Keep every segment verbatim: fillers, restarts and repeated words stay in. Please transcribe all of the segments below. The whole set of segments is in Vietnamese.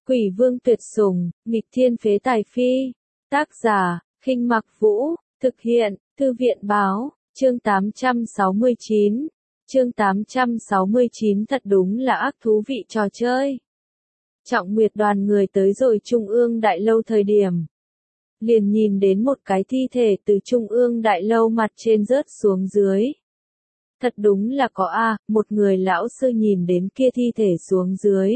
Quỷ vương tuyệt sủng, nghịch thiên phế tài phi. Tác giả, Khinh Mặc Vũ, thực hiện, Thư viện báo, chương tám trăm sáu mươi chín. Chương tám trăm sáu mươi chín thật đúng là ác thú vị trò chơi. Trọng Nguyệt đoàn người tới rồi Trung ương Đại Lâu thời điểm. Liền nhìn đến một cái thi thể từ Trung ương Đại Lâu mặt trên rớt xuống dưới. Thật đúng là có a, một người lão sư nhìn đến kia thi thể xuống dưới.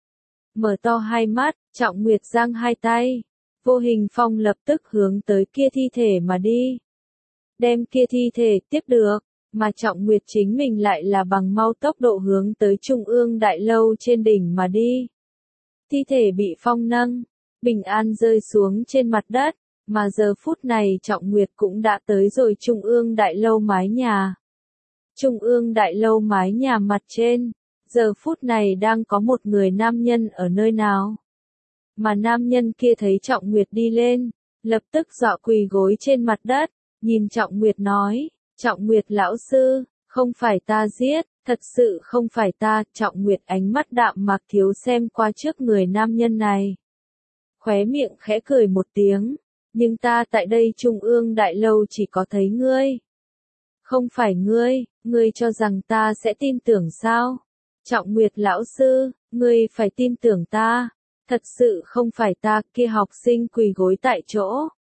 Mở to hai mắt, Trọng Nguyệt giang hai tay. Vô Hình Phong lập tức hướng tới kia thi thể mà đi. Đem kia thi thể tiếp được, mà Trọng Nguyệt chính mình lại là bằng mau tốc độ hướng tới Trung ương Đại Lâu trên đỉnh mà đi. Thi thể bị phong nâng, bình an rơi xuống trên mặt đất, mà giờ phút này Trọng Nguyệt cũng đã tới rồi Trung ương Đại Lâu mái nhà. Trung ương Đại Lâu mái nhà mặt trên, giờ phút này đang có một người nam nhân ở nơi nào. Mà nam nhân kia thấy Trọng Nguyệt đi lên, lập tức dọa quỳ gối trên mặt đất, nhìn Trọng Nguyệt nói, Trọng Nguyệt lão sư, không phải ta giết, thật sự không phải ta. Trọng Nguyệt ánh mắt đạm mạc thiếu xem qua trước người nam nhân này. Khóe miệng khẽ cười một tiếng, nhưng ta tại đây Trung ương Đại Lâu chỉ có thấy ngươi. Không phải ngươi, ngươi cho rằng ta sẽ tin tưởng sao? Trọng Nguyệt lão sư, ngươi phải tin tưởng ta. Thật sự không phải ta. Kia học sinh quỳ gối tại chỗ.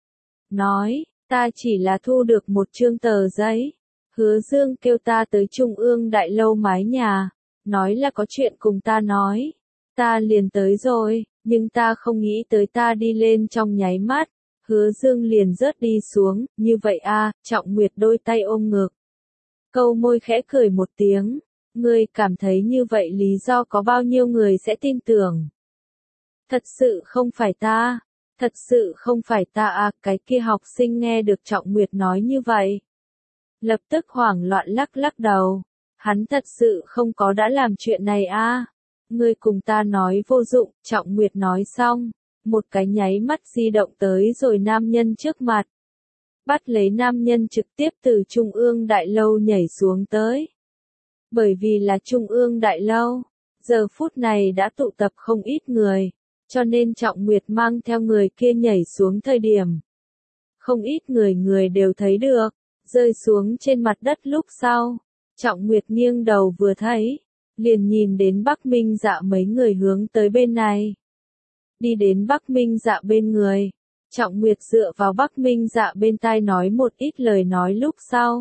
Nói, ta chỉ là thu được một chương tờ giấy. Hứa Dương kêu ta tới Trung ương Đại Lâu mái nhà. Nói là có chuyện cùng ta nói. Ta liền tới rồi, nhưng ta không nghĩ tới ta đi lên trong nháy mắt. Hứa Dương liền rớt đi xuống, như vậy a. Trọng Nguyệt đôi tay ôm ngực. Câu môi khẽ cười một tiếng. Ngươi cảm thấy như vậy lý do có bao nhiêu người sẽ tin tưởng? Thật sự không phải ta, thật sự không phải ta à. Cái kia học sinh nghe được Trọng Nguyệt nói như vậy, lập tức hoảng loạn lắc lắc đầu. Hắn thật sự không có đã làm chuyện này a. Ngươi cùng ta nói vô dụng. Trọng Nguyệt nói xong, một cái nháy mắt di động tới rồi nam nhân trước mặt. Bắt lấy nam nhân trực tiếp từ Trung ương Đại Lâu nhảy xuống tới. Bởi vì là Trung ương Đại Lâu, giờ phút này đã tụ tập không ít người, cho nên Trọng Nguyệt mang theo người kia nhảy xuống thời điểm. Không ít người người đều thấy được, rơi xuống trên mặt đất lúc sau. Trọng Nguyệt nghiêng đầu vừa thấy, liền nhìn đến Bắc Minh Dạ mấy người hướng tới bên này. Đi đến Bắc Minh Dạ bên người, Trọng Nguyệt dựa vào Bắc Minh Dạ bên tai nói một ít lời nói lúc sau.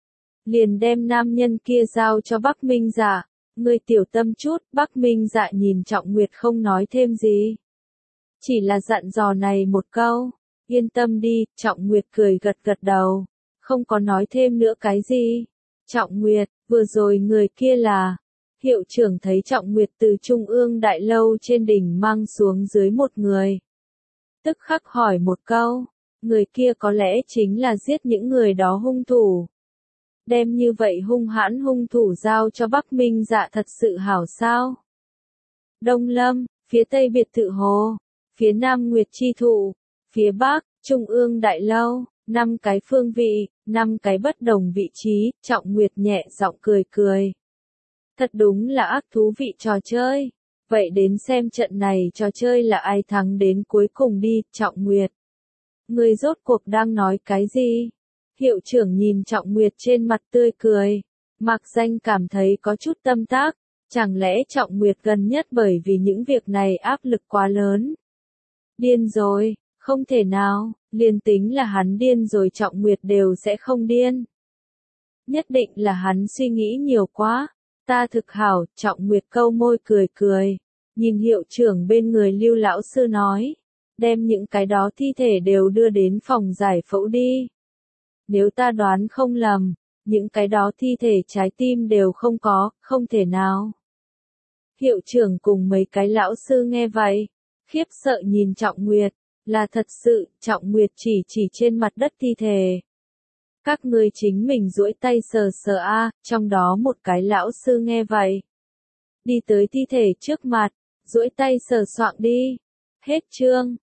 Liền đem nam nhân kia giao cho Bắc Minh Dạ. Ngươi tiểu tâm chút. Bắc Minh Dạ nhìn Trọng Nguyệt không nói thêm gì. Chỉ là dặn dò này một câu. Yên tâm đi. Trọng Nguyệt cười gật gật đầu. Không có nói thêm nữa cái gì. Trọng Nguyệt, vừa rồi người kia là. Hiệu trưởng thấy Trọng Nguyệt từ Trung ương Đại Lâu trên đỉnh mang xuống dưới một người. Tức khắc hỏi một câu. Người kia có lẽ chính là giết những người đó hung thủ. Đem như vậy hung hãn hung thủ giao cho Bắc Minh Dạ thật sự hảo sao? Đông Lâm, phía Tây biệt thự hồ, phía Nam Nguyệt Chi Thụ, phía Bắc, Trung ương Đại Lâu, năm cái phương vị, năm cái bất đồng vị trí. Trọng Nguyệt nhẹ giọng cười cười. Thật đúng là ác thú vị trò chơi. Vậy đến xem trận này trò chơi là ai thắng đến cuối cùng đi. Trọng Nguyệt, ngươi rốt cuộc đang nói cái gì? Hiệu trưởng nhìn Trọng Nguyệt trên mặt tươi cười, Mạc Danh cảm thấy có chút tâm tác, chẳng lẽ Trọng Nguyệt gần nhất bởi vì những việc này áp lực quá lớn? Điên rồi, không thể nào, liền tính là hắn điên rồi Trọng Nguyệt đều sẽ không điên. Nhất định là hắn suy nghĩ nhiều quá, ta thực hảo. Trọng Nguyệt câu môi cười cười, nhìn hiệu trưởng bên người Lưu lão sư nói, đem những cái đó thi thể đều đưa đến phòng giải phẫu đi. Nếu ta đoán không lầm, những cái đó thi thể trái tim đều không có, không thể nào. Hiệu trưởng cùng mấy cái lão sư nghe vậy, khiếp sợ nhìn Trọng Nguyệt, là thật sự. Trọng Nguyệt chỉ chỉ trên mặt đất thi thể. Các ngươi chính mình duỗi tay sờ sờ a. Trong đó một cái lão sư nghe vậy, đi tới thi thể trước mặt, duỗi tay sờ soạng đi. Hết chương.